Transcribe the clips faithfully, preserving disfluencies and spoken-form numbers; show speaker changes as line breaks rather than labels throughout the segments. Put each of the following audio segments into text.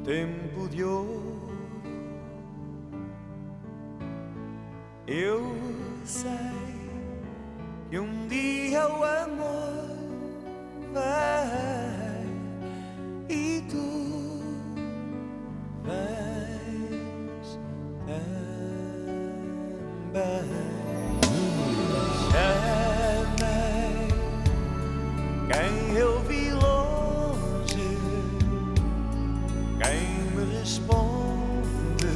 tempo de ouro. Eu sei que um dia o amor vai e tu vais também. Chamei quem eu vi longe, quem me responde.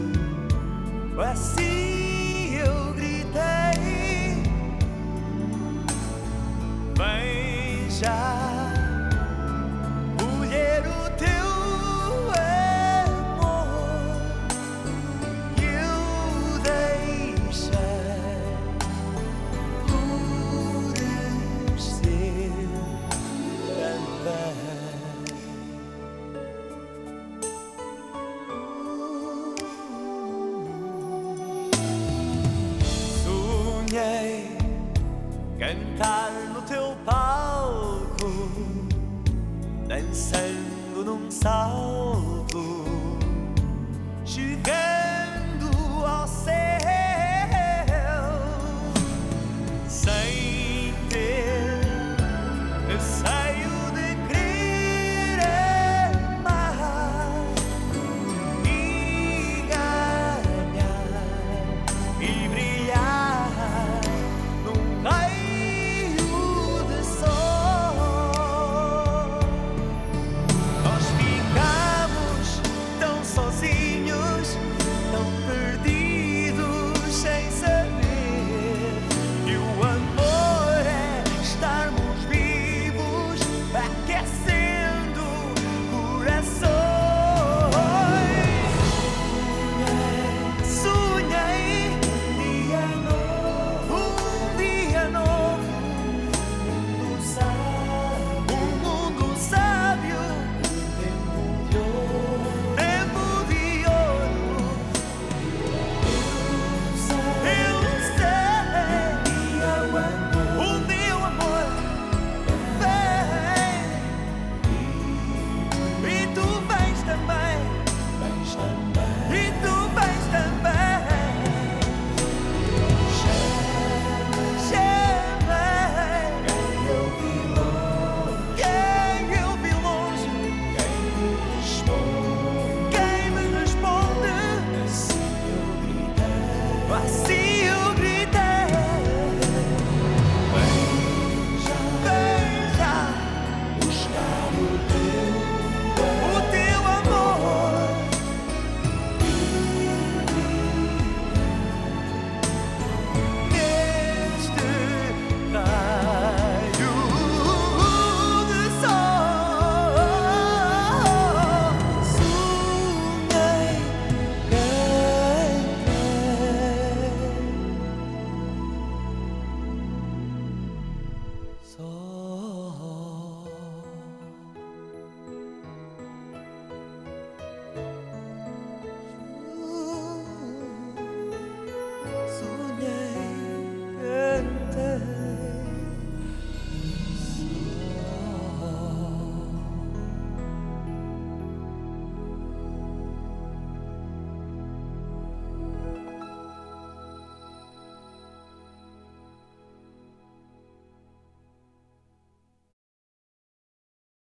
Assim eu gritei: vem já colher o teu amor que eu deixei florescer também. Sonhei cantar no teu palco, dançando num salto. Cheguei